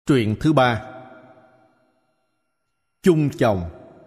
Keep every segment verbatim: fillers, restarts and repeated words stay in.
Truyện thứ ba. Chung chồng.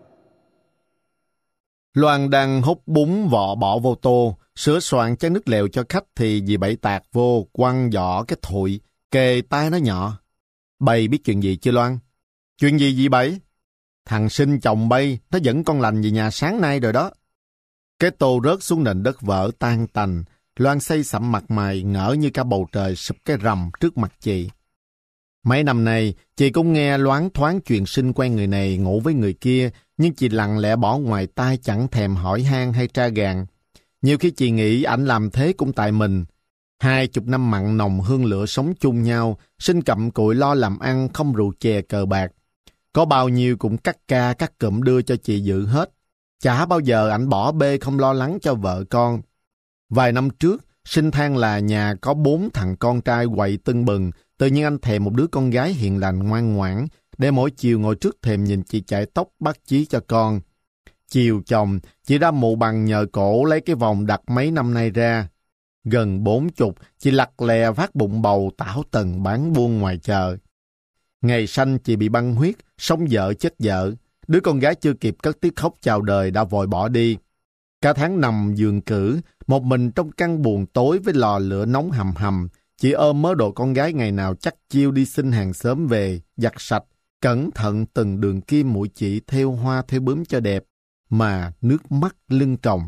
Loan đang hút bún vỏ bỏ vô tô, sửa soạn chén nước lèo cho khách thì dì Bảy tạt vô, quăng vỏ cái thụi, kề tai nó nhỏ. Bay biết chuyện gì chưa Loan? Chuyện gì dì Bảy? Thằng sinh chồng bay, nó dẫn con lành về nhà sáng nay rồi đó. Cái tô rớt xuống nền đất vỡ tan tành, Loan xây sẩm mặt mày ngỡ như cả bầu trời sụp cái rầm trước mặt chị. Mấy năm nay, chị cũng nghe loáng thoáng chuyện sinh quen người này ngủ với người kia, nhưng chị lặng lẽ bỏ ngoài tai chẳng thèm hỏi han hay tra gàn. Nhiều khi chị nghĩ ảnh làm thế cũng tại mình. Hai chục năm mặn nồng hương lửa sống chung nhau, sinh cặm cụi lo làm ăn không rượu chè cờ bạc. Có bao nhiêu cũng cắt ca cắt cụm đưa cho chị giữ hết. Chả bao giờ ảnh bỏ bê không lo lắng cho vợ con. Vài năm trước, sinh than là nhà có bốn thằng con trai quậy tưng bừng. Tự nhiên anh thèm một đứa con gái hiền lành ngoan ngoãn, để mỗi chiều ngồi trước thềm nhìn chị chải tóc bắt chí cho con. Chiều chồng, chị ra mụ bằng nhờ cổ lấy cái vòng đặt mấy năm nay ra. Gần bốn chục, chị lặt lè vác bụng bầu tảo tần bán buôn ngoài chợ. Ngày sanh chị bị băng huyết, sống vợ chết vợ. Đứa con gái chưa kịp cất tiếng khóc chào đời đã vội bỏ đi. Cả tháng nằm giường cử, một mình trong căn buồng tối với lò lửa nóng hầm hầm. Chị ôm mớ đồ con gái ngày nào chắc chiêu đi xin hàng xóm về, giặt sạch, cẩn thận từng đường kim mũi chỉ thêu hoa thêu bướm cho đẹp, mà nước mắt lưng tròng.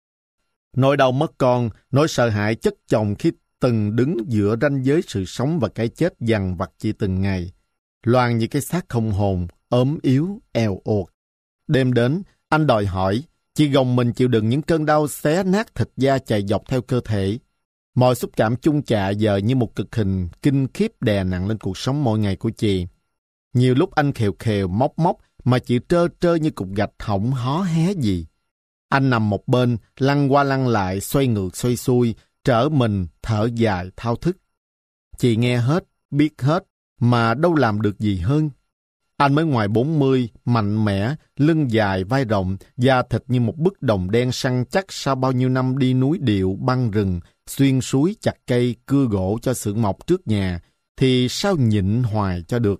Nỗi đau mất con, nỗi sợ hãi chất chồng khi từng đứng giữa ranh giới sự sống và cái chết dằn vặt chị từng ngày. Loan như cái xác không hồn, ốm yếu, eo uột. Đêm đến, anh đòi hỏi, chị gồng mình chịu đựng những cơn đau xé nát thịt da chạy dọc theo cơ thể. Mọi xúc cảm chung chạ giờ như một cực hình kinh khiếp đè nặng lên cuộc sống mỗi ngày của chị. Nhiều lúc anh khều khều móc móc mà chị trơ trơ như cục gạch hỏng hó hé gì. Anh nằm một bên, lăn qua lăn lại, xoay ngược xoay xuôi, trở mình, thở dài, thao thức. Chị nghe hết, biết hết, mà đâu làm được gì hơn. Anh mới ngoài bốn mươi, mạnh mẽ, lưng dài, vai rộng, da thịt như một bức đồng đen săn chắc sau bao nhiêu năm đi núi điệu, băng rừng, xuyên suối chặt cây, cưa gỗ cho xưởng mộc trước nhà, thì sao nhịn hoài cho được.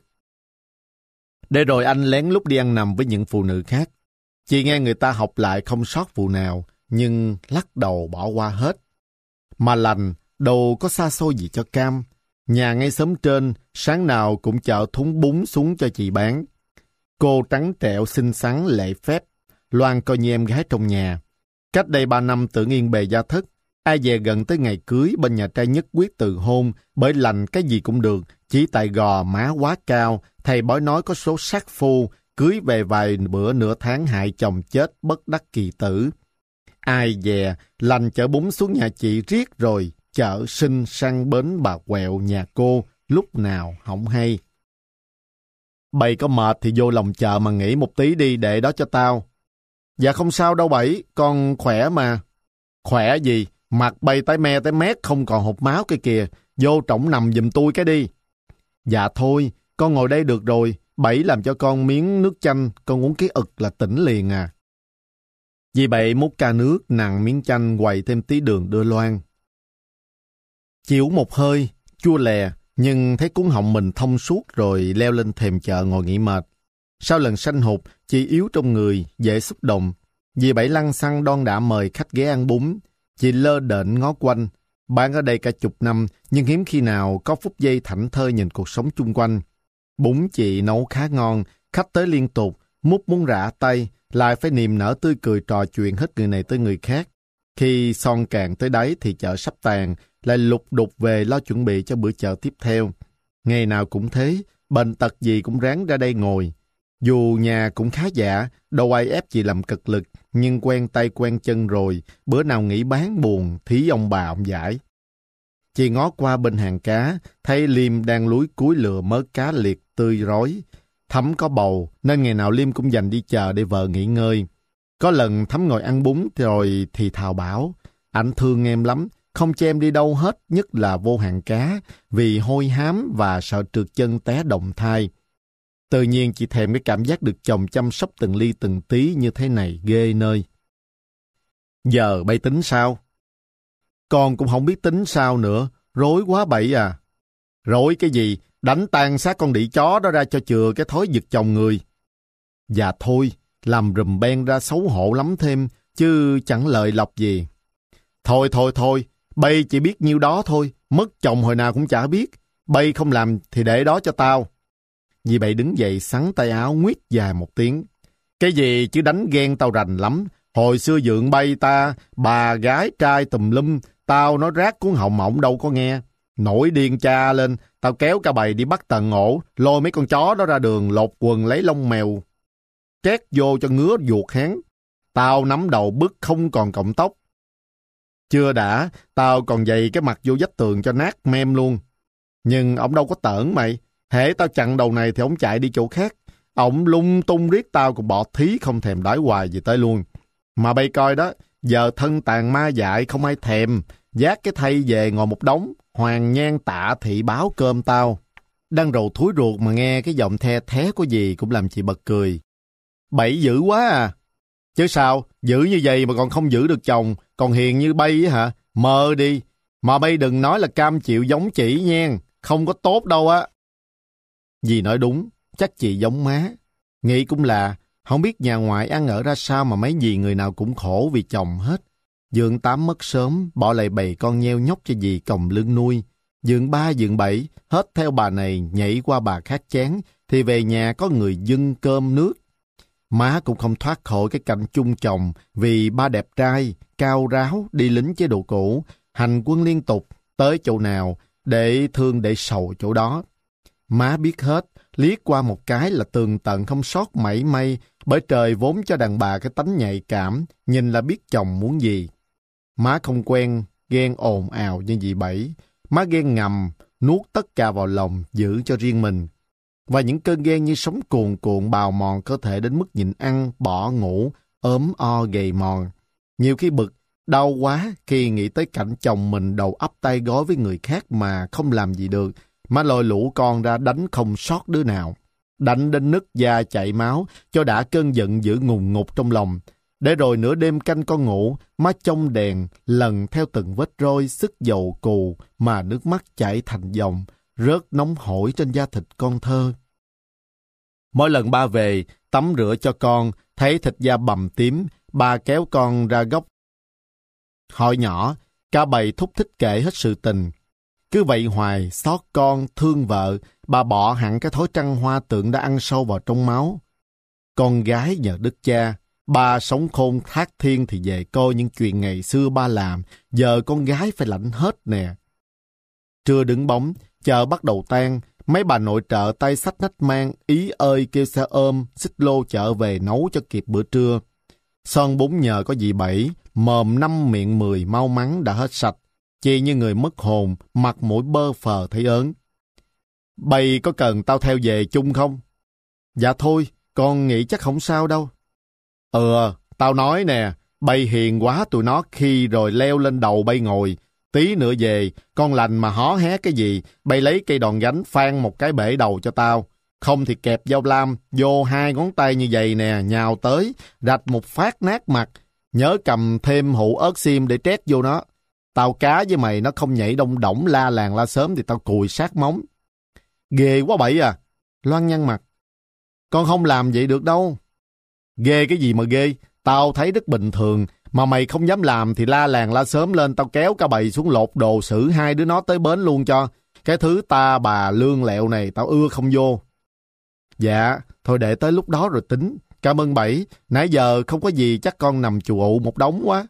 Để rồi anh lén lút đi ăn nằm với những phụ nữ khác. Chị nghe người ta học lại không sót vụ nào, nhưng lắc đầu bỏ qua hết. Mà lành, đâu có xa xôi gì cho cam. Nhà ngay xóm trên, sáng nào cũng chở thúng bún xuống cho chị bán. Cô trắng trẻo xinh xắn lễ phép, Loan coi như em gái trong nhà. Cách đây ba năm tưởng yên bề gia thất, ai về gần tới ngày cưới bên nhà trai nhất quyết từ hôn, bởi lành cái gì cũng được, chỉ tại gò má quá cao, thầy bói nói có số sát phu, cưới về vài bữa nửa tháng hại chồng chết bất đắc kỳ tử. Ai dè, lành chở bún xuống nhà chị riết rồi, chở sinh sang bến Bà Quẹo nhà cô, lúc nào hổng hay. Bầy có mệt thì vô lòng chợ mà nghỉ một tí đi để đó cho tao. Dạ không sao đâu Bảy, con khỏe mà. Khỏe gì? Mặt bay tái me tái mét không còn hột máu kia kìa, vô trỏng nằm giùm tôi cái đi. Dạ thôi, con ngồi đây được rồi, Bảy làm cho con miếng nước chanh, con uống cái ực là tỉnh liền à. Dì Bảy múc ca nước nặng miếng chanh quầy thêm tí đường đưa Loan. Chị uống một hơi, chua lè, nhưng thấy cuống họng mình thông suốt rồi leo lên thềm chợ ngồi nghỉ mệt. Sau lần sanh hụt, chị yếu trong người, dễ xúc động. Dì Bảy lăng xăng đon đả mời khách ghé ăn bún. Chị lơ đễnh ngó quanh. Bạn ở đây cả chục năm, nhưng hiếm khi nào có phút giây thảnh thơi nhìn cuộc sống chung quanh. Bún chị nấu khá ngon, khách tới liên tục, múc muốn rã tay, lại phải niềm nở tươi cười trò chuyện hết người này tới người khác. Khi son cạn tới đáy thì chợ sắp tàn, lại lục đục về lo chuẩn bị cho bữa chợ tiếp theo. Ngày nào cũng thế, bệnh tật gì cũng ráng ra đây ngồi. Dù nhà cũng khá giả, đâu ai ép chị làm cực lực, nhưng quen tay quen chân rồi, bữa nào nghỉ bán buồn, thí ông bà ông giải. Chị ngó qua bên hàng cá, thấy Liêm đang lúi cúi lựa mớ cá liệt tươi rói. Thắm có bầu, nên ngày nào Liêm cũng dành đi chợ để vợ nghỉ ngơi. Có lần Thắm ngồi ăn bún rồi thì thào bảo, ảnh thương em lắm, không cho em đi đâu hết, nhất là vô hàng cá, vì hôi hám và sợ trượt chân té động thai. Tự nhiên chị thèm cái cảm giác được chồng chăm sóc từng ly từng tí như thế này ghê nơi. Giờ bay tính sao? Con cũng không biết tính sao nữa, rối quá Bảy à. Rối cái gì? Đánh tan xác con đĩ chó đó ra cho chừa cái thói giật chồng người. Dạ thôi, làm rùm beng ra xấu hổ lắm thêm, chứ chẳng lợi lộc gì. Thôi thôi thôi, bay chỉ biết nhiêu đó thôi, mất chồng hồi nào cũng chả biết. Bay không làm thì để đó cho tao. Dì Bảy đứng dậy xắn tay áo nguyết dài một tiếng. Cái gì chứ đánh ghen tao rành lắm. Hồi xưa dượng bay ta, bà gái trai tùm lum, tao nói rác cuốn họng mỏng đâu có nghe. Nổi điên cha lên, tao kéo cả bầy đi bắt tận ổ, lôi mấy con chó đó ra đường, lột quần lấy lông mèo, trét vô cho ngứa ruột hán. Tao nắm đầu bứt không còn cọng tóc. Chưa đã, tao còn dày cái mặt vô vách tường cho nát mem luôn. Nhưng ổng đâu có tởn mày. Hễ tao chặn đầu này thì ổng chạy đi chỗ khác. Ổng lung tung riết tao còn bỏ thí không thèm đói hoài gì tới luôn. Mà bay coi đó, giờ thân tàn ma dại không ai thèm. Vác cái thây về ngồi một đống, hoàng nhan tạ thị báo cơm tao. Đang rầu thúi ruột mà nghe cái giọng the thé của dì cũng làm chị bật cười. Bảy dữ quá à. Chứ sao, dữ như vậy mà còn không giữ được chồng, còn hiền như bay á hả? Mơ đi. Mà bay đừng nói là cam chịu giống chị nha, không có tốt đâu á. Dì nói đúng, chắc chị giống má. Nghĩ cũng là, không biết nhà ngoại ăn ở ra sao mà mấy dì người nào cũng khổ vì chồng hết. Dượng Tám mất sớm, bỏ lại bầy con nheo nhóc cho dì còng lưng nuôi. Dượng Ba, dượng Bảy, hết theo bà này nhảy qua bà khác chán, thì về nhà có người dâng cơm nước. Má cũng không thoát khỏi cái cảnh chung chồng vì ba đẹp trai, cao ráo, đi lính chế độ cũ, hành quân liên tục, tới chỗ nào, để thương để sầu chỗ đó. Má biết hết, liếc qua một cái là tường tận không sót mảy may, bởi trời vốn cho đàn bà cái tánh nhạy cảm, nhìn là biết chồng muốn gì. Má không quen, ghen ồn ào như dì Bảy. Má ghen ngầm, nuốt tất cả vào lòng, giữ cho riêng mình. Và những cơn ghen như sóng cuồn cuộn bào mòn cơ thể đến mức nhịn ăn, bỏ ngủ, ốm o gầy mòn. Nhiều khi bực, đau quá khi nghĩ tới cảnh chồng mình đầu ấp tay gói với người khác mà không làm gì được, má lôi lũ con ra đánh không sót đứa nào. Đánh đến nứt da chảy máu, cho đã cơn giận giữ ngùn ngụt trong lòng. Để rồi nửa đêm canh con ngủ, má trông đèn, lần theo từng vết roi sức dầu cù mà nước mắt chảy thành dòng, rớt nóng hổi trên da thịt con thơ. Mỗi lần ba về, tắm rửa cho con, thấy thịt da bầm tím, ba kéo con ra góc hỏi nhỏ, cả bầy thúc thích kể hết sự tình. Cứ vậy hoài, xót con, thương vợ, bà bỏ hẳn cái thói trăng hoa tượng đã ăn sâu vào trong máu. Con gái nhờ đức cha, ba sống khôn thác thiên thì về coi những chuyện ngày xưa ba làm, giờ con gái phải lãnh hết nè. Trưa đứng bóng, chợ bắt đầu tan, mấy bà nội trợ tay xách nách mang, ý ơi kêu xe ôm, xích lô chợ về nấu cho kịp bữa trưa. Son bún nhờ có dì Bảy, mồm năm miệng mười mau mắn đã hết sạch, chỉ như người mất hồn, mặt mũi bơ phờ thấy ớn. Bầy có cần tao theo về chung không? Dạ thôi, con nghĩ chắc không sao đâu. Ừ, tao nói nè, bầy hiền quá tụi nó khi rồi leo lên đầu bay ngồi. Tí nữa về, con lành mà hó hé cái gì, bầy lấy cây đòn gánh phan một cái bể đầu cho tao. Không thì kẹp dao lam vô hai ngón tay như vậy nè, nhào tới, rạch một phát nát mặt. Nhớ cầm thêm hũ ớt xiêm để trét vô nó. Tao cá với mày nó không nhảy đông đỏng la làng la sớm thì tao cùi sát móng. Ghê quá Bảy à. Loan nhăn mặt. Con không làm vậy được đâu. Ghê cái gì mà ghê, tao thấy rất bình thường. Mà mày không dám làm thì la làng la sớm lên, tao kéo cả bầy xuống lột đồ xử hai đứa nó tới bến luôn cho. Cái thứ ta bà lương lẹo này tao ưa không vô. Dạ, thôi để tới lúc đó rồi tính. Cảm ơn Bảy, nãy giờ không có gì chắc con nằm chù ụ một đống quá.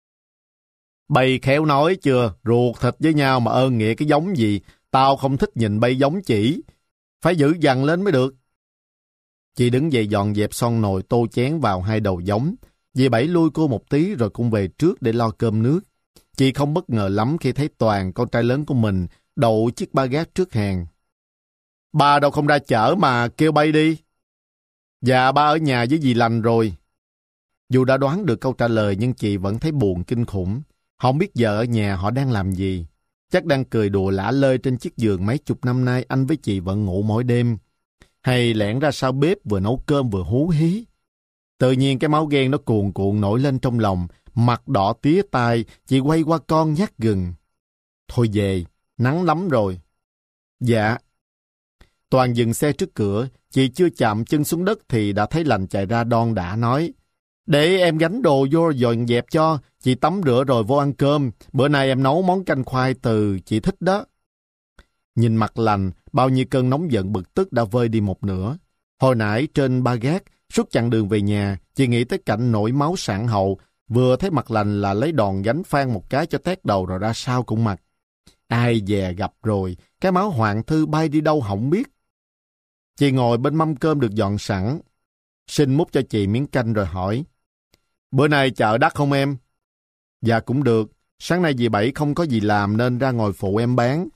Bầy khéo nói chưa, ruột thịt với nhau mà ơn nghĩa cái giống gì, tao không thích nhìn bay giống chỉ. Phải giữ dằn lên mới được. Chị đứng dậy dọn dẹp son nồi tô chén vào hai đầu giống. Dì Bảy lui cô một tí rồi cũng về trước để lo cơm nước. Chị không bất ngờ lắm khi thấy Toàn, con trai lớn của mình, đậu chiếc ba gác trước hàng. Ba đâu không ra chở mà kêu bay đi. Dạ ba ở nhà với dì Lành rồi. Dù đã đoán được câu trả lời nhưng chị vẫn thấy buồn kinh khủng. Không biết giờ ở nhà họ đang làm gì. Chắc đang cười đùa lả lơi trên chiếc giường mấy chục năm nay anh với chị vẫn ngủ mỗi đêm. Hay lẻn ra sau bếp vừa nấu cơm vừa hú hí. Tự nhiên cái máu ghen nó cuồn cuộn nổi lên trong lòng. Mặt đỏ tía tai, chị quay qua con nhát gừng. Thôi về, nắng lắm rồi. Dạ. Toàn dừng xe trước cửa, chị chưa chạm chân xuống đất thì đã thấy Lành chạy ra đon đã nói: "Để em gánh đồ vô dọn dẹp cho, chị tắm rửa rồi vô ăn cơm, bữa nay em nấu món canh khoai từ, chị thích đó." Nhìn mặt Lành, bao nhiêu cơn nóng giận bực tức đã vơi đi một nửa. Hồi nãy trên ba gác, suốt chặng đường về nhà, chị nghĩ tới cảnh nổi máu sạn hậu, vừa thấy mặt Lành là lấy đòn gánh phang một cái cho tét đầu rồi ra sao cũng mặc. Ai dè gặp rồi, cái máu hoạn thư bay đi đâu không biết. Chị ngồi bên mâm cơm được dọn sẵn. Sinh múc cho chị miếng canh rồi hỏi: "Bữa nay chợ đắt không em?" "Dạ cũng được, sáng nay dì Bảy không có gì làm nên ra ngồi phụ em bán."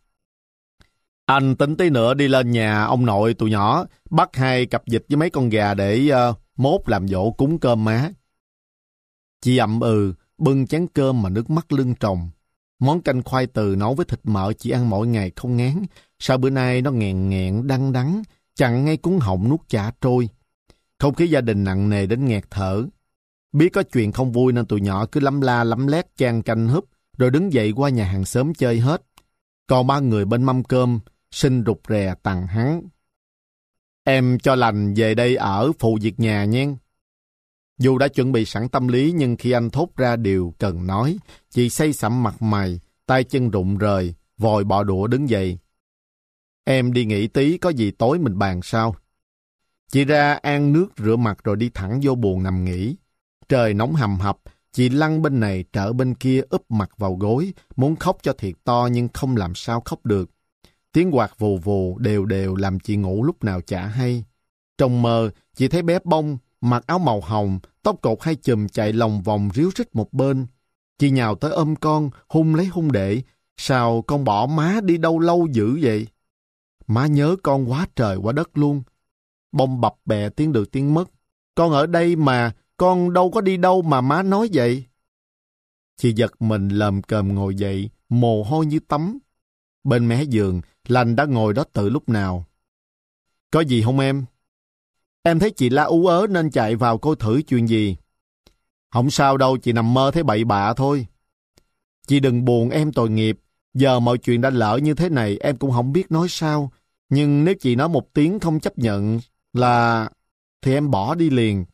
"Anh tính tí nữa đi lên nhà ông nội tụi nhỏ, bắt hai cặp vịt với mấy con gà để uh, mốt làm dỗ cúng cơm má." Chị ậm ừ, bưng chén cơm mà nước mắt lưng tròng. Món canh khoai từ nấu với thịt mỡ chị ăn mỗi ngày không ngán, sao bữa nay nó nghẹn nghẹn đắng đắng, chặn ngay cuống họng nuốt chả trôi. Không khí gia đình nặng nề đến nghẹt thở. Biết có chuyện không vui nên tụi nhỏ cứ lắm la lắm lét chan canh húp, rồi đứng dậy qua nhà hàng xóm chơi hết. Còn ba người bên mâm cơm, Sinh rụt rè tằng hắn: "Em cho Lành về đây ở phụ việc nhà nhé." Dù đã chuẩn bị sẵn tâm lý nhưng khi anh thốt ra điều cần nói, chị xây sẩm mặt mày, tay chân rụng rời, vội bỏ đũa đứng dậy. "Em đi nghỉ tí, có gì tối mình bàn sao?" Chị ra ăn nước rửa mặt rồi đi thẳng vô buồng nằm nghỉ. Trời nóng hầm hập, chị lăn bên này trở bên kia úp mặt vào gối, muốn khóc cho thiệt to nhưng không làm sao khóc được. Tiếng quạt vù vù đều đều làm chị ngủ lúc nào chả hay. Trong mơ, chị thấy bé Bông, mặc áo màu hồng, tóc cột hai chùm chạy lòng vòng ríu rít một bên. Chị nhào tới ôm con, hung lấy hung để: "Sao con bỏ má đi đâu lâu dữ vậy?" "Má nhớ con quá trời quá đất luôn." Bông bập bẹ tiếng được tiếng mất: "Con ở đây mà, con đâu có đi đâu mà má nói vậy." Chị giật mình lồm cồm ngồi dậy, mồ hôi như tắm. Bên mé giường, Lành đã ngồi đó từ lúc nào. "Có gì không em?" "Em thấy chị la ú ớ nên chạy vào coi thử chuyện gì." "Không sao đâu, chị nằm mơ thấy bậy bạ thôi." "Chị đừng buồn, em tội nghiệp. Giờ mọi chuyện đã lỡ như thế này em cũng không biết nói sao. Nhưng nếu chị nói một tiếng không chấp nhận là... thì em bỏ đi liền."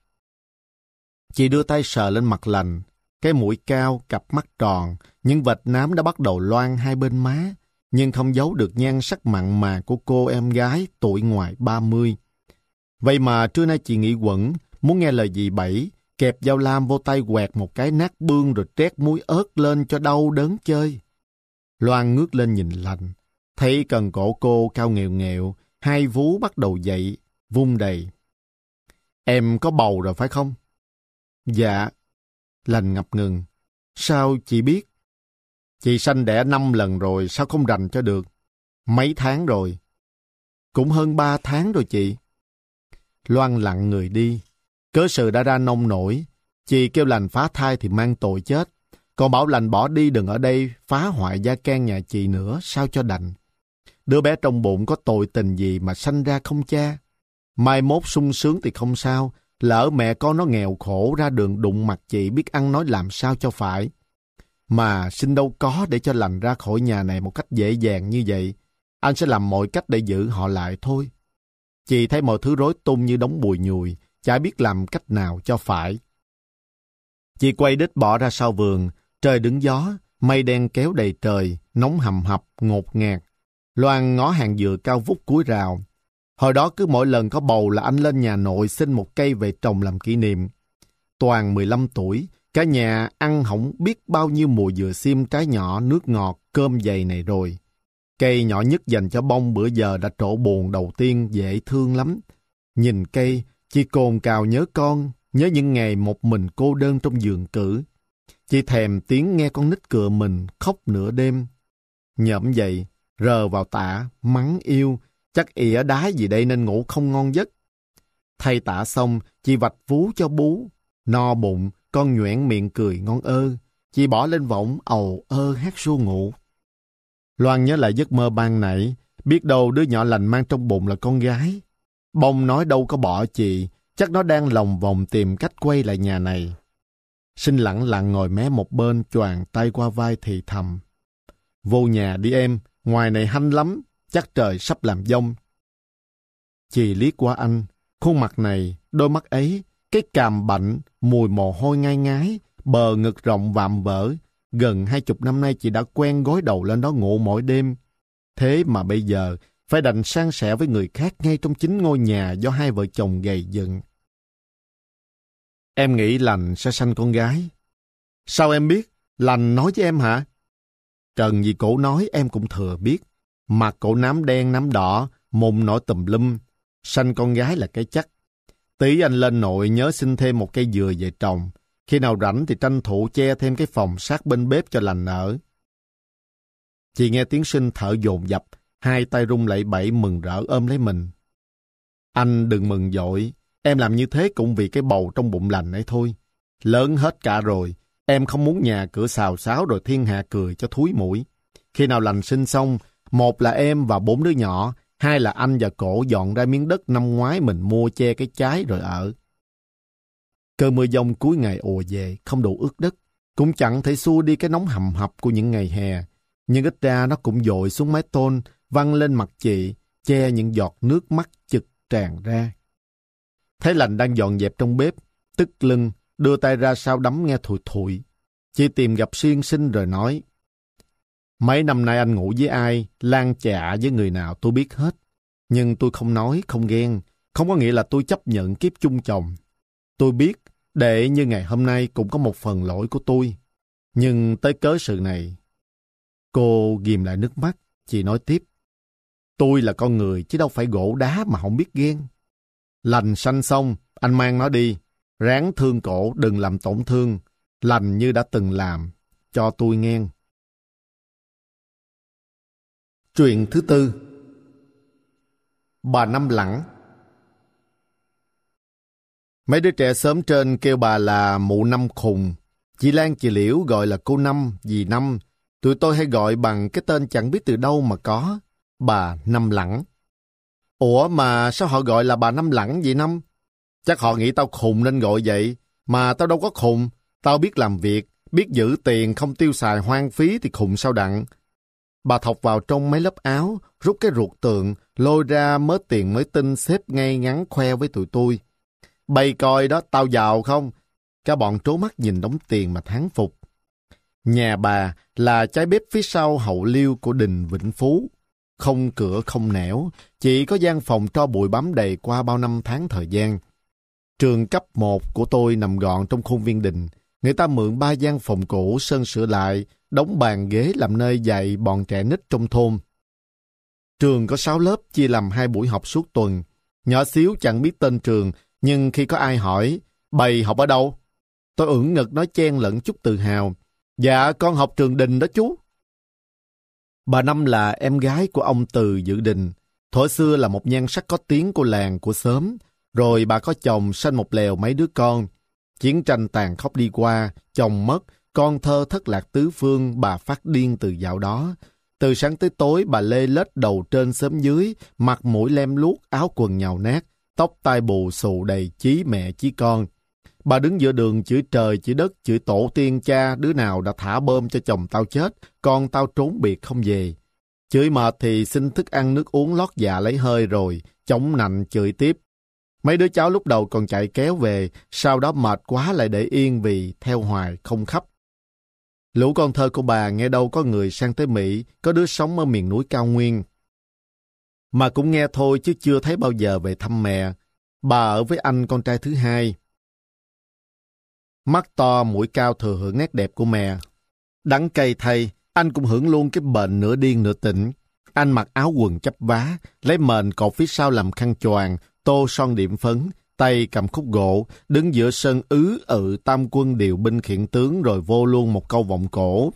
Chị đưa tay sờ lên mặt Lành. Cái mũi cao, cặp mắt tròn, những vệt nám đã bắt đầu loang hai bên má, nhưng không giấu được nhan sắc mặn mà của cô em gái tuổi ngoài ba mươi. Vậy mà trưa nay chị nghĩ quẩn, muốn nghe lời dì Bảy, kẹp dao lam vô tay quẹt một cái nát bương rồi trét muối ớt lên cho đau đớn chơi. Loan ngước lên nhìn Lành, thấy cần cổ cô cao nghèo nghèo, hai vú bắt đầu dậy, vung đầy. "Em có bầu rồi phải không?" "Dạ." Lành ngập ngừng. "Sao chị biết?" "Chị sanh đẻ năm lần rồi, sao không rành cho được?" "Mấy tháng rồi?" "Cũng hơn ba tháng rồi chị." Loan lặng người đi. Cớ sự đã ra nông nổi. Chị kêu Lành phá thai thì mang tội chết. Còn bảo Lành bỏ đi đừng ở đây phá hoại gia can nhà chị nữa, sao cho đành. Đứa bé trong bụng có tội tình gì mà sanh ra không cha. Mai mốt sung sướng thì không sao. Lỡ mẹ con nó nghèo khổ ra đường đụng mặt chị biết ăn nói làm sao cho phải. Mà Sinh đâu có để cho Lành ra khỏi nhà này một cách dễ dàng như vậy. Anh sẽ làm mọi cách để giữ họ lại thôi. Chị thấy mọi thứ rối tung như đống bùi nhùi, chả biết làm cách nào cho phải. Chị quay đít bỏ ra sau vườn, trời đứng gió, mây đen kéo đầy trời, nóng hầm hập, ngột ngạt. Loan ngó hàng dừa cao vút cuối rào. Hồi đó cứ mỗi lần có bầu là anh lên nhà nội xin một cây về trồng làm kỷ niệm. Toàn mười lăm tuổi, cả nhà ăn hỏng biết bao nhiêu mùa dừa xiêm trái nhỏ, nước ngọt, cơm dày này rồi. Cây nhỏ nhất dành cho Bông bữa giờ đã trổ bồn đầu tiên dễ thương lắm. Nhìn cây, chị cồn cào nhớ con, nhớ những ngày một mình cô đơn trong giường cữ. Chị thèm tiếng nghe con nít cựa mình khóc nửa đêm. Nhậm dậy, rờ vào tả, mắng yêu, chắc ỉa đá gì đây nên ngủ không ngon giấc. Thay tả xong, chị vạch vú cho bú. No bụng, con nhoẻn miệng cười ngon ơ. Chị bỏ lên võng ầu ơ hát ru ngủ. Loan nhớ lại giấc mơ ban nãy, biết đâu đứa nhỏ Lành mang trong bụng là con gái. Bông nói đâu có bỏ chị, chắc nó đang lòng vòng tìm cách quay lại nhà này. Sinh lẳng lặng ngồi mé một bên, choàng tay qua vai thì thầm. "Vô nhà đi em, ngoài này hanh lắm, chắc trời sắp làm giông." Chị liếc qua anh, khuôn mặt này, đôi mắt ấy, cái cằm bạnh, mùi mồ hôi ngai ngái, bờ ngực rộng vạm vỡ. Gần hai chục năm nay chị đã quen gối đầu lên đó ngủ mỗi đêm. Thế mà bây giờ phải đành san sẻ với người khác ngay trong chính ngôi nhà do hai vợ chồng gầy dựng. Em nghĩ Lành sẽ sanh con gái. Sao em biết? Lành nói với em hả? Trần gì cổ nói em cũng thừa biết. Mặt cổ nám đen nám đỏ, mụn nổi tùm lum. Sanh con gái là cái chắc. Tí anh lên nội nhớ xin thêm một cây dừa về trồng. Khi nào rảnh thì tranh thủ che thêm cái phòng sát bên bếp cho Lành ở. Chị nghe tiếng Sinh thở dồn dập, hai tay run lẩy bẩy mừng rỡ ôm lấy mình. Anh đừng mừng dội, em làm như thế cũng vì cái bầu trong bụng Lành ấy thôi. Lớn hết cả rồi, em không muốn nhà cửa xào xáo rồi thiên hạ cười cho thúi mũi. Khi nào Lành sinh xong, một là em và bốn đứa nhỏ, hai là anh và cổ dọn ra miếng đất năm ngoái mình mua che cái trái rồi ở. Cơn mưa giông cuối ngày ùa về, không đủ ướt đất, cũng chẳng thể xua đi cái nóng hầm hập của những ngày hè. Nhưng ít ra nó cũng dội xuống mái tôn, văng lên mặt chị, che những giọt nước mắt chực tràn ra. Thấy Lành đang dọn dẹp trong bếp, tức lưng, đưa tay ra sau đấm nghe thụi thụi. Chị tìm gặp Xuyên Sinh rồi nói, mấy năm nay anh ngủ với ai, lan chạ với người nào tôi biết hết. Nhưng tôi không nói, không ghen, không có nghĩa là tôi chấp nhận kiếp chung chồng. Tôi biết, để như ngày hôm nay cũng có một phần lỗi của tôi. Nhưng tới cớ sự này... Cô ghìm lại nước mắt, chị nói tiếp. Tôi là con người chứ đâu phải gỗ đá mà không biết ghen. Lành sanh xong, anh mang nó đi. Ráng thương cổ, đừng làm tổn thương. Lành như đã từng làm, cho tôi nghe. Truyện thứ tư. Bà Năm Lẳng. Mấy đứa trẻ xóm trên kêu bà là mụ Năm khùng. Chị Lan chị Liễu gọi là cô Năm, dì Năm. Tụi tôi hay gọi bằng cái tên chẳng biết từ đâu mà có, bà Năm Lẳng. Ủa mà sao họ gọi là bà Năm Lẳng vậy Năm? Chắc họ nghĩ tao khùng nên gọi vậy, mà tao đâu có khùng. Tao biết làm việc, biết giữ tiền không tiêu xài hoang phí thì khùng sao đặng. Bà thọc vào trong mấy lớp áo, rút cái ruột tượng, lôi ra mớ tiền mới tinh xếp ngay ngắn khoe với tụi tôi. Bày coi đó, tao giàu không? Cả bọn trố mắt nhìn đống tiền mà thán phục. Nhà bà là trái bếp phía sau hậu liêu của đình Vĩnh Phú. Không cửa không nẻo, chỉ có gian phòng tro bụi bám đầy qua bao năm tháng thời gian. Trường cấp một của tôi nằm gọn trong khuôn viên đình. Người ta mượn ba gian phòng cũ sơn sửa lại, đóng bàn ghế làm nơi dạy bọn trẻ nít trong thôn. Trường có sáu lớp chia làm hai buổi học suốt tuần. Nhỏ xíu chẳng biết tên trường, nhưng khi có ai hỏi, bầy học ở đâu? Tôi ưỡn ngực nói chen lẫn chút tự hào. Dạ, con học trường đình đó chú. Bà Năm là em gái của ông Từ Dự Đình. Thuở xưa là một nhan sắc có tiếng của làng, của xóm. Rồi bà có chồng sanh một lèo mấy đứa con. Chiến tranh tàn khốc đi qua, chồng mất, con thơ thất lạc tứ phương, bà phát điên từ dạo đó. Từ sáng tới tối bà lê lết đầu trên xóm dưới, mặt mũi lem luốc, áo quần nhàu nát, tóc tai bù xù đầy chí mẹ chí con. Bà đứng giữa đường chửi trời chửi đất, chửi tổ tiên cha, đứa nào đã thả bơm cho chồng tao chết, con tao trốn biệt không về. Chửi mệt thì xin thức ăn nước uống lót dạ lấy hơi rồi, chống nạnh chửi tiếp. Mấy đứa cháu lúc đầu còn chạy kéo về, sau đó mệt quá lại để yên vì theo hoài không khắp. Lũ con thơ của bà nghe đâu có người sang tới Mỹ, có đứa sống ở miền núi cao nguyên. Mà cũng nghe thôi chứ chưa thấy bao giờ về thăm mẹ. Bà ở với anh con trai thứ hai. Mắt to, mũi cao thừa hưởng nét đẹp của mẹ. Đắng cay thay, anh cũng hưởng luôn cái bệnh nửa điên nửa tỉnh. Anh mặc áo quần chắp vá, lấy mền cột phía sau làm khăn choàng, tô son điểm phấn, tay cầm khúc gỗ, đứng giữa sân ứ ự tam quân điều binh khiển tướng rồi vô luôn một câu vọng cổ.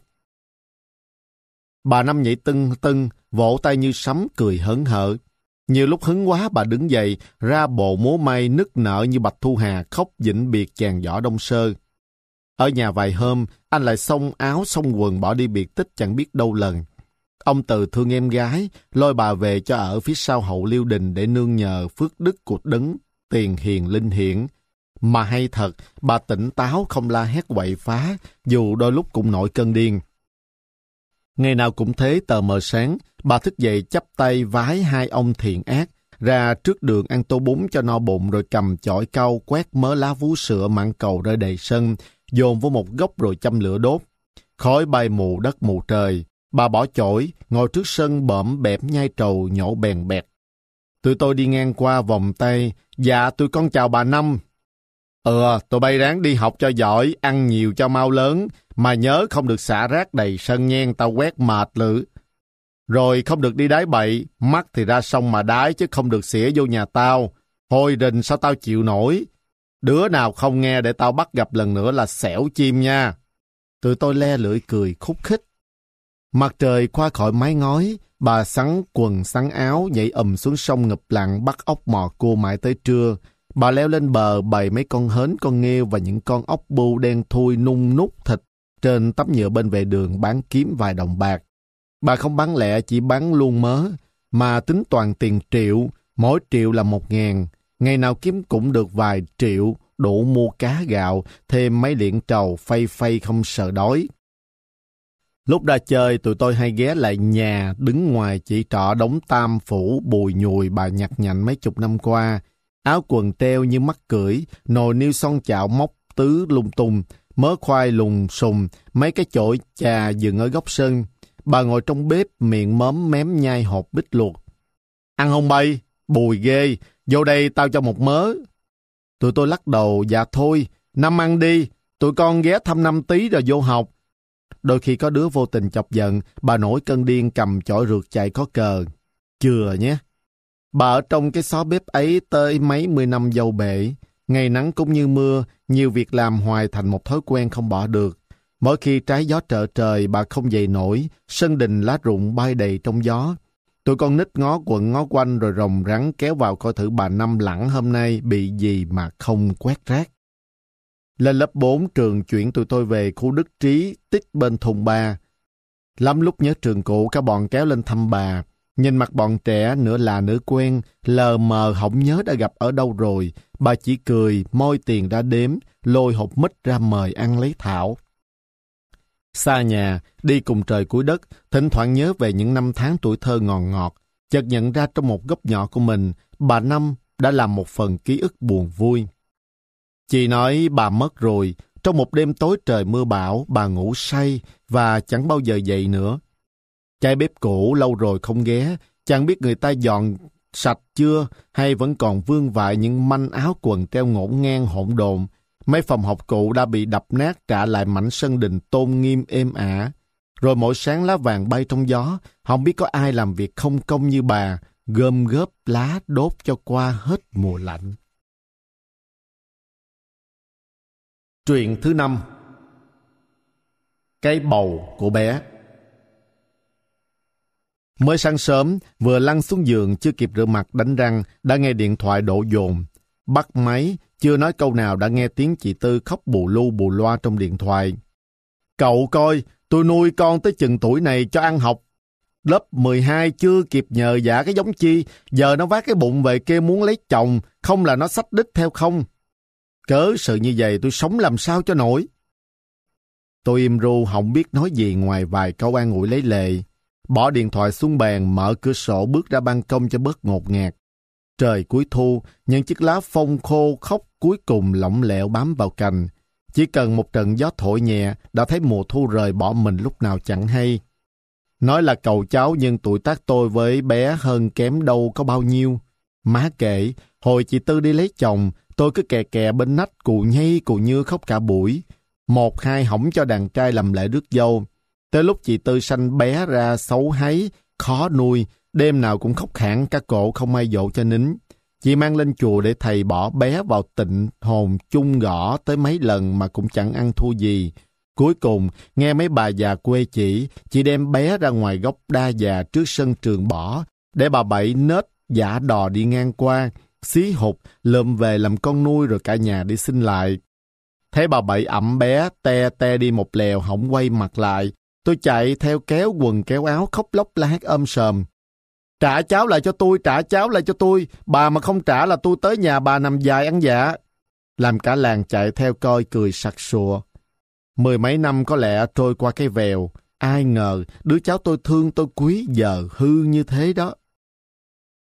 Bà Năm nhảy tưng tưng, vỗ tay như sấm cười hớn hở. Nhiều lúc hứng quá bà đứng dậy, ra bộ múa may nức nở như Bạch Thu Hà khóc vĩnh biệt chàng võ Đông Sơ. Ở nhà vài hôm, anh lại xông áo xông quần bỏ đi biệt tích chẳng biết đâu lần. Ông Từ thương em gái, lôi bà về cho ở phía sau hậu liêu đình để nương nhờ phước đức của đấng tiền hiền linh hiển. Mà hay thật, bà tỉnh táo không la hét quậy phá, dù đôi lúc cũng nổi cơn điên. Ngày nào cũng thế, tờ mờ sáng, bà thức dậy chắp tay vái hai ông thiện ác, ra trước đường ăn tô bún cho no bụng rồi cầm chổi cau quét mớ lá vú sữa mãng cầu rơi đầy sân, dồn vô một góc rồi châm lửa đốt. Khói bay mù đất mù trời. Bà bỏ chổi, ngồi trước sân bợm bẹp nhai trầu nhổ bèn bẹt. Tụi tôi đi ngang qua vòng tay. Dạ, tụi con chào bà Năm. Ừ, tụi bay ráng đi học cho giỏi, ăn nhiều cho mau lớn, mà nhớ không được xả rác đầy sân nhen, tao quét mệt lử. Rồi không được đi đái bậy, mắt thì ra sông mà đái chứ không được xỉa vô nhà tao. Thôi rình sao tao chịu nổi. Đứa nào không nghe để tao bắt gặp lần nữa là xẻo chim nha. Tụi tôi le lưỡi cười khúc khích. Mặt trời qua khỏi mái ngói, bà sắn quần sắn áo nhảy ầm xuống sông ngập lặng bắt ốc mò cua mãi tới trưa. Bà leo lên bờ bày mấy con hến, con nghêu và những con ốc bu đen thui nung nút thịt trên tấm nhựa bên vệ đường bán kiếm vài đồng bạc. Bà không bán lẻ, chỉ bán luôn mớ, mà tính toàn tiền triệu, mỗi triệu là một ngàn. Ngày nào kiếm cũng được vài triệu, đủ mua cá gạo, thêm mấy liệng trầu phay phay không sợ đói. Lúc ra chơi, tụi tôi hay ghé lại nhà, đứng ngoài chỉ trọ đống tam phủ bùi nhùi bà nhặt nhạnh mấy chục năm qua. Áo quần teo như mắc cưỡi, nồi niêu son chảo móc tứ lung tung, mớ khoai lùng sùng, mấy cái chổi trà dựng ở góc sân. Bà ngồi trong bếp, miệng móm mém nhai hột bít luộc. Ăn không bay? Bùi ghê, vô đây tao cho một mớ. Tụi tôi lắc đầu, dạ thôi, Năm ăn đi, tụi con ghé thăm Năm tí rồi vô học. Đôi khi có đứa vô tình chọc giận, bà nổi cơn điên cầm chổi rượt chạy có cờ. Chừa nhé. Bà ở trong cái xó bếp ấy tới mấy mươi năm dâu bể. Ngày nắng cũng như mưa, nhiều việc làm hoài thành một thói quen không bỏ được. Mỗi khi trái gió trợ trời, bà không dậy nổi, sân đình lá rụng bay đầy trong gió. Tụi con nít ngó quận ngó quanh rồi rồng rắn kéo vào coi thử bà Năm lẳng hôm nay bị gì mà không quét rác. Lên lớp bốn, trường chuyển tụi tôi về khu Đức Trí, tích bên thùng ba. Lắm lúc nhớ trường cũ, cả bọn kéo lên thăm bà. Nhìn mặt bọn trẻ, nửa là nửa quen, lờ mờ không nhớ đã gặp ở đâu rồi. Bà chỉ cười, moi tiền ra đếm, lôi hộp mít ra mời ăn lấy thảo. Xa nhà, đi cùng trời cuối đất, thỉnh thoảng nhớ về những năm tháng tuổi thơ ngòn ngọt. Chợt nhận ra trong một góc nhỏ của mình, bà Năm đã làm một phần ký ức buồn vui. Chị nói bà mất rồi, trong một đêm tối trời mưa bão, bà ngủ say và chẳng bao giờ dậy nữa. Chai bếp cũ lâu rồi không ghé, chẳng biết người ta dọn sạch chưa hay vẫn còn vương vãi những manh áo quần treo ngổn ngang hỗn độn. Mấy phòng học cũ đã bị đập nát trả lại mảnh sân đình tôn nghiêm êm ả. Rồi mỗi sáng lá vàng bay trong gió, không biết có ai làm việc không công như bà, gom góp lá đốt cho qua hết mùa lạnh. Truyện thứ năm. Cái bầu của bé. Mới sáng sớm, vừa lăn xuống giường chưa kịp rửa mặt đánh răng, đã nghe điện thoại đổ dồn. Bắt máy, chưa nói câu nào đã nghe tiếng chị Tư khóc bù lu bù loa trong điện thoại. Cậu coi, tôi nuôi con tới chừng tuổi này cho ăn học. Lớp mười hai chưa kịp nhờ dạ cái giống chi, giờ nó vác cái bụng về kêu muốn lấy chồng, không là nó xách đích theo không. Cớ sự như vậy tôi sống làm sao cho nổi. Tôi im ru không biết nói gì ngoài vài câu an ủi lấy lệ. Bỏ điện thoại xuống bàn, mở cửa sổ bước ra ban công cho bớt ngột ngạt. Trời cuối thu, những chiếc lá phong khô khóc cuối cùng lỏng lẻo bám vào cành. Chỉ cần một trận gió thổi nhẹ đã thấy mùa thu rời bỏ mình lúc nào chẳng hay. Nói là cậu cháu nhưng tuổi tác tôi với bé hơn kém đâu có bao nhiêu. Má kể, hồi chị Tư đi lấy chồng, tôi cứ kè kè bên nách cù nhây cù như khóc cả buổi. Một hai hỏng cho đàn trai làm lễ rước dâu. Tới lúc chị Tư sanh bé ra xấu háy, khó nuôi, đêm nào cũng khóc khản cả cổ không ai dỗ cho nín. Chị mang lên chùa để thầy bỏ bé vào tịnh hồn chung gõ tới mấy lần mà cũng chẳng ăn thua gì. Cuối cùng, nghe mấy bà già quê chỉ, chị đem bé ra ngoài gốc đa già trước sân trường bỏ, để bà Bảy nết giả đò đi ngang qua, xí hụt, lượm về làm con nuôi rồi cả nhà đi xin lại. Thấy bà Bảy ẵm bé, te te đi một lèo hổng quay mặt lại. Tôi chạy theo kéo quần kéo áo khóc lóc la hét ôm sờm. Trả cháu lại cho tôi, trả cháu lại cho tôi. Bà mà không trả là tôi tới nhà bà nằm dài ăn dạ. Làm cả làng chạy theo coi cười sặc sụa. Mười mấy năm có lẽ trôi qua cái vèo. Ai ngờ đứa cháu tôi thương tôi quý giờ hư như thế đó.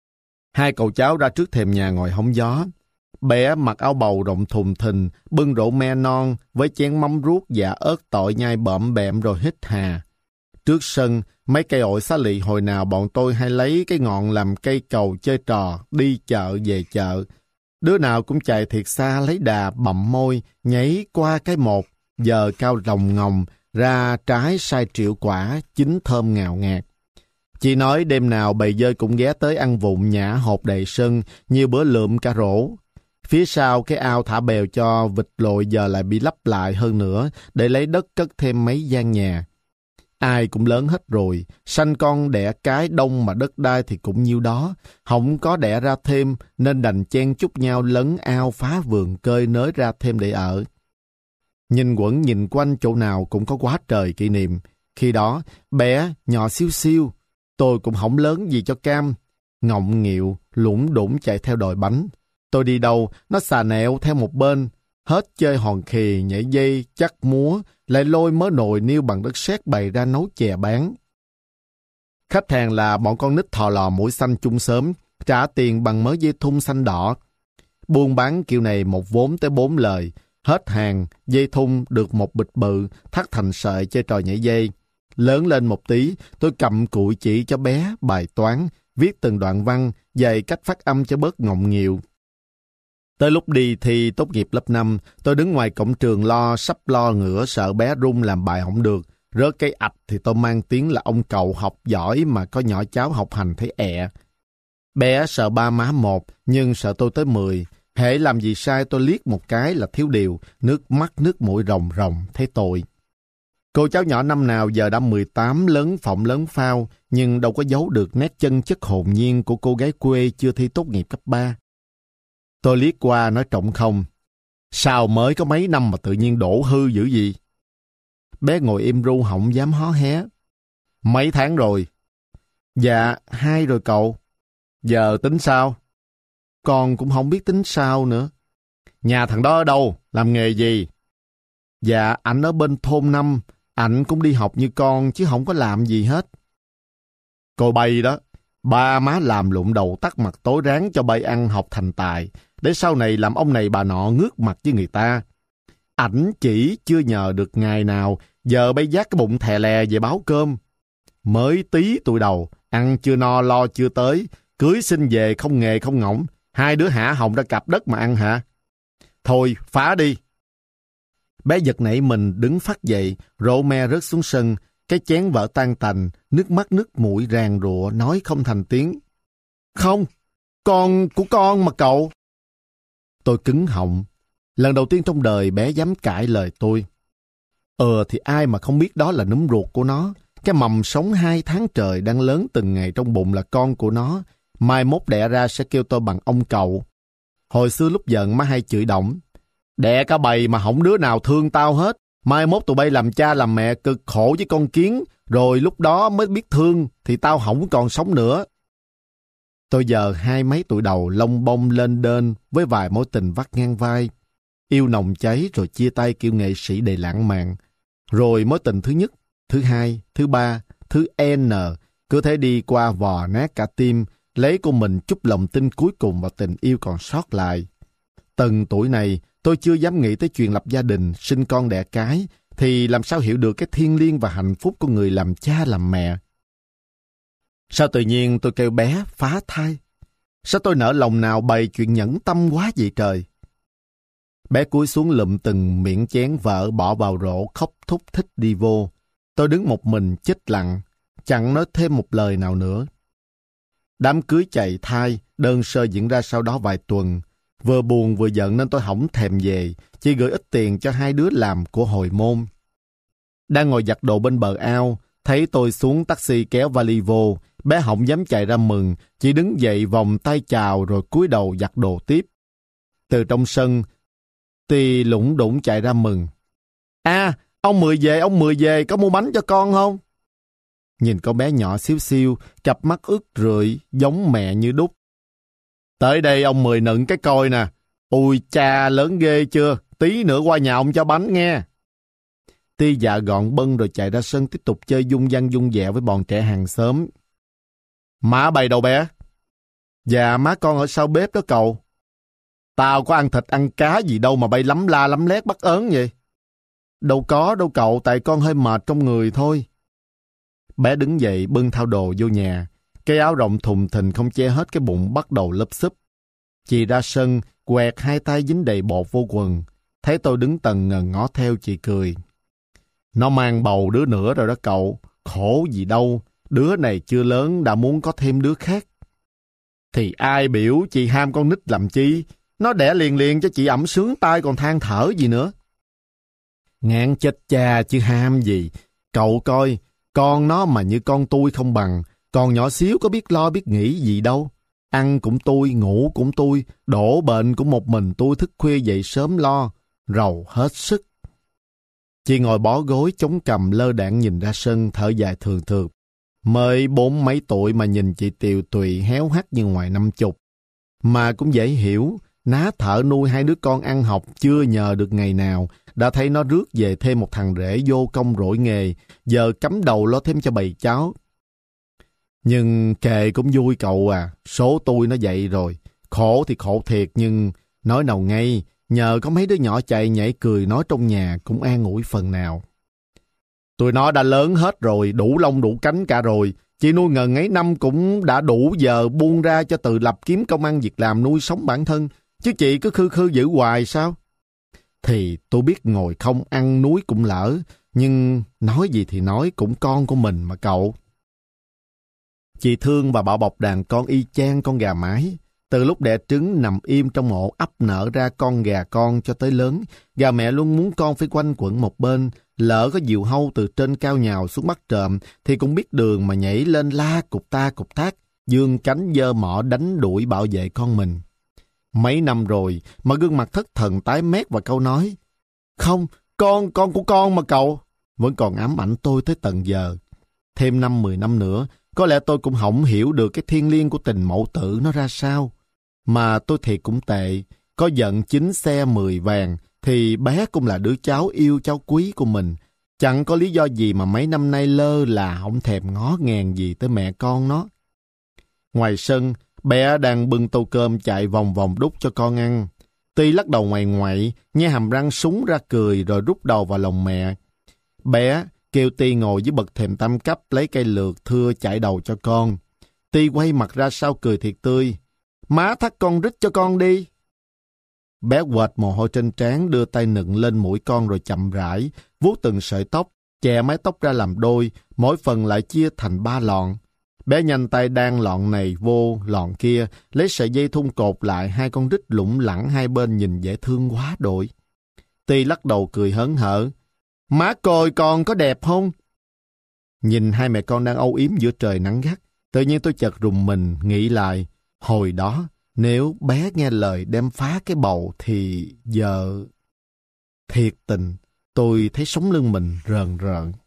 Hai cậu cháu ra trước thềm nhà ngồi hóng gió. Bé mặc áo bầu rộng thùng thình, bưng rổ me non với chén mắm ruốc và ớt tỏi nhai bợm bẹm rồi hít hà. Trước sân, mấy cây ổi xá lị hồi nào bọn tôi hay lấy cái ngọn làm cây cầu chơi trò, đi chợ về chợ. Đứa nào cũng chạy thiệt xa lấy đà bặm môi, nhảy qua cái một, giờ cao rồng ngồng, ra trái sai triệu quả, chín thơm ngào ngạt. Chị nói đêm nào bầy dơi cũng ghé tới ăn vụng nhả hột đầy sân, như bữa lượm cả rổ. Phía sau cái ao thả bèo cho vịt lội giờ lại bị lấp lại hơn nữa, để lấy đất cất thêm mấy gian nhà. Ai cũng lớn hết rồi, sanh con đẻ cái đông mà đất đai thì cũng nhiêu đó, không có đẻ ra thêm nên đành chen chúc nhau lấn ao phá vườn cơi nới ra thêm để ở. Nhìn quẩn nhìn quanh chỗ nào cũng có quá trời kỷ niệm. Khi đó, bé, nhỏ xíu xiu, tôi cũng không lớn gì cho cam. Ngọng nghịu, lủng đủng chạy theo đòi bánh. Tôi đi đâu, nó xà nẹo theo một bên. Hết chơi hòn khì, nhảy dây, chắc múa, lại lôi mớ nồi niêu bằng đất sét bày ra nấu chè bán. Khách hàng là bọn con nít thò lò mũi xanh chung xóm, trả tiền bằng mớ dây thun xanh đỏ. Buôn bán kiểu này một vốn tới bốn lời. Hết hàng, dây thun được một bịch bự, thắt thành sợi chơi trò nhảy dây. Lớn lên một tí, tôi cầm cụi chỉ cho bé bài toán, viết từng đoạn văn, dạy cách phát âm cho bớt ngọng nghịu. Tới lúc đi thi tốt nghiệp lớp năm, tôi đứng ngoài cổng trường lo, sắp lo ngửa sợ bé run làm bài không được. Rớt cái ạch thì tôi mang tiếng là ông cậu học giỏi mà có nhỏ cháu học hành thấy ẹ. Bé sợ ba má một, nhưng sợ tôi tới mười. Hễ làm gì sai tôi liếc một cái là thiếu điều, nước mắt nước mũi ròng ròng, thấy tội. Cô cháu nhỏ năm nào giờ đã mười tám, lớn phọng lớn phao, nhưng đâu có giấu được nét chân chất hồn nhiên của cô gái quê chưa thi tốt nghiệp cấp ba. Tôi liếc qua nói trọng không. Sao mới có mấy năm mà tự nhiên đổ hư dữ gì? Bé ngồi im ru họng dám hó hé. Mấy tháng rồi? Dạ, hai rồi cậu. Giờ tính sao? Con cũng không biết tính sao nữa. Nhà thằng đó ở đâu? Làm nghề gì? Dạ, ảnh ở bên thôn năm. Ảnh cũng đi học như con chứ không có làm gì hết. Cô bay đó. Ba má làm lụng đầu tắt mặt tối ráng cho bay ăn học thành tài, để sau này làm ông này bà nọ ngước mặt với người ta. Ảnh chỉ chưa nhờ được ngày nào, giờ bay dắt cái bụng thè lè về báo cơm. Mới tí tuổi đầu, ăn chưa no lo chưa tới, cưới xin về không nghề không ngỗng, hai đứa hả hồng ra cặp đất mà ăn hả? Thôi, phá đi. Bé giật nảy mình đứng phắt dậy, rượu me rớt xuống sân, cái chén vỡ tan tành, nước mắt nước mũi ràn rụa, nói không thành tiếng. Không, con của con mà cậu. Tôi cứng họng. Lần đầu tiên trong đời bé dám cãi lời tôi. Ờ thì ai mà không biết đó là núm ruột của nó. Cái mầm sống hai tháng trời đang lớn từng ngày trong bụng là con của nó. Mai mốt đẻ ra sẽ kêu tôi bằng ông cậu. Hồi xưa lúc giận má hay chửi động. Đẻ cả bầy mà không đứa nào thương tao hết. Mai mốt tụi bay làm cha làm mẹ cực khổ với con kiến. Rồi lúc đó mới biết thương thì tao không còn sống nữa. Tôi giờ hai mấy tuổi đầu lông bông lên đên với vài mối tình vắt ngang vai. Yêu nồng cháy rồi chia tay kiểu nghệ sĩ đầy lãng mạn. Rồi mối tình thứ nhất, thứ hai, thứ ba, thứ N, cứ thế đi qua vò nát cả tim, lấy của mình chút lòng tin cuối cùng vào tình yêu còn sót lại. Từng tuổi này, tôi chưa dám nghĩ tới chuyện lập gia đình, sinh con đẻ cái, thì làm sao hiểu được cái thiêng liêng và hạnh phúc của người làm cha làm mẹ. Sao tự nhiên tôi kêu bé phá thai? Sao tôi nỡ lòng nào bày chuyện nhẫn tâm quá vậy trời? Bé cúi xuống lụm từng miệng chén vợ bỏ vào rổ, khóc thúc thích đi vô. Tôi đứng một mình chết lặng, chẳng nói thêm một lời nào nữa. Đám cưới chạy thai, đơn sơ diễn ra sau đó vài tuần. Vừa buồn vừa giận nên tôi hổng thèm về, chỉ gửi ít tiền cho hai đứa làm của hồi môn. Đang ngồi giặt đồ bên bờ ao, thấy tôi xuống taxi kéo vali vô, bé hổng dám chạy ra mừng, chỉ đứng dậy vòng tay chào rồi cúi đầu giặt đồ tiếp. Từ trong sân, Tì lủng đủng chạy ra mừng. À, ông Mười về, ông Mười về, có mua bánh cho con không? Nhìn con bé nhỏ xíu xiu, cặp mắt ướt rượi, giống mẹ như đúc. Tới đây ông Mười nựng cái coi nè. Ui cha, lớn ghê chưa? Tí nữa qua nhà ông cho bánh nghe. Ti dạ gọn bân rồi chạy ra sân tiếp tục chơi dung dăng dung dẹo với bọn trẻ hàng xóm. Má bày đâu bé? Dạ má con ở sau bếp đó cậu. Tao có ăn thịt ăn cá gì đâu mà bay lắm la lắm lét bắt ớn vậy. Đâu có đâu cậu, tại con hơi mệt trong người thôi. Bé đứng dậy bưng thao đồ vô nhà. Cái áo rộng thùng thình không che hết cái bụng bắt đầu lấp xúp. Chị ra sân, quẹt hai tay dính đầy bột vô quần. Thấy tôi đứng tần ngần ngó theo chị cười. Nó mang bầu đứa nữa rồi đó cậu. Khổ gì đâu, đứa này chưa lớn đã muốn có thêm đứa khác. Thì ai biểu chị ham con nít làm chi? Nó đẻ liền liền cho chị ẵm sướng tay còn than thở gì nữa. Ngạn chết cha chứ ham gì. Cậu coi, con nó mà như con tôi không bằng. Còn nhỏ xíu có biết lo biết nghĩ gì đâu. Ăn cũng tôi, ngủ cũng tôi, đổ bệnh cũng một mình tôi, thức khuya dậy sớm lo, rầu hết sức. Chị ngồi bó gối chống cằm lơ đãng nhìn ra sân thở dài thường thường. Mới bốn mấy tuổi mà nhìn chị tiều tụy héo hắt như ngoài năm chục. Mà cũng dễ hiểu, ná thợ nuôi hai đứa con ăn học chưa nhờ được ngày nào, đã thấy nó rước về thêm một thằng rể vô công rỗi nghề, giờ cắm đầu lo thêm cho bầy cháu. Nhưng kệ cũng vui cậu à, số tôi nó vậy rồi. Khổ thì khổ thiệt nhưng nói nào ngay, nhờ có mấy đứa nhỏ chạy nhảy cười nói trong nhà cũng an ủi phần nào. Tụi nó đã lớn hết rồi, đủ lông đủ cánh cả rồi. Chị nuôi ngần ấy năm cũng đã đủ giờ buông ra cho tự lập kiếm công ăn việc làm nuôi sống bản thân. Chứ chị cứ khư khư giữ hoài sao? Thì tôi biết ngồi không ăn núi cũng lỡ. Nhưng nói gì thì nói cũng con của mình mà cậu. Chị thương và bảo bọc đàn con y chang con gà mái. Từ lúc đẻ trứng nằm im trong ổ ấp nở ra con gà con cho tới lớn, gà mẹ luôn muốn con phải quanh quẩn một bên. Lỡ có diều hâu từ trên cao nhào xuống bắt trộm thì cũng biết đường mà nhảy lên la cục ta cục tác, dương cánh giơ mỏ đánh đuổi bảo vệ con mình. Mấy năm rồi mà gương mặt thất thần tái mét và câu nói không, con, con của con mà cậu vẫn còn ám ảnh tôi tới tận giờ. Thêm năm mười năm nữa, có lẽ tôi cũng không hiểu được cái thiêng liêng của tình mẫu tử nó ra sao. Mà tôi thiệt cũng tệ, có giận chín xe mười vàng, thì bé cũng là đứa cháu yêu cháu quý của mình. Chẳng có lý do gì mà mấy năm nay lơ là không thèm ngó ngàng gì tới mẹ con nó. Ngoài sân, bé đang bưng tô cơm chạy vòng vòng đút cho con ăn. Ti lắc đầu ngoại ngoại, nhe hàm răng súng ra cười rồi rút đầu vào lòng mẹ. Bé kêu Ti ngồi dưới bậc thềm tam cấp lấy cây lược thưa chải đầu cho con. Ti quay mặt ra sau cười thiệt tươi. Má thắt con rít cho con đi. Bé quệt mồ hôi trên trán đưa tay nựng lên mũi con rồi chậm rãi, vuốt từng sợi tóc, chè mái tóc ra làm đôi, mỗi phần lại chia thành ba lọn. Bé nhanh tay đan lọn này vô lọn kia, lấy sợi dây thun cột lại hai con rít lủng lẳng hai bên nhìn dễ thương quá đội. Ti lắc đầu cười hớn hở. Má coi con có đẹp không? Nhìn hai mẹ con đang âu yếm giữa trời nắng gắt, tự nhiên tôi chợt rùng mình nghĩ lại, hồi đó nếu bé nghe lời đem phá cái bầu thì giờ... Thiệt tình, tôi thấy sống lưng mình rờn rợn.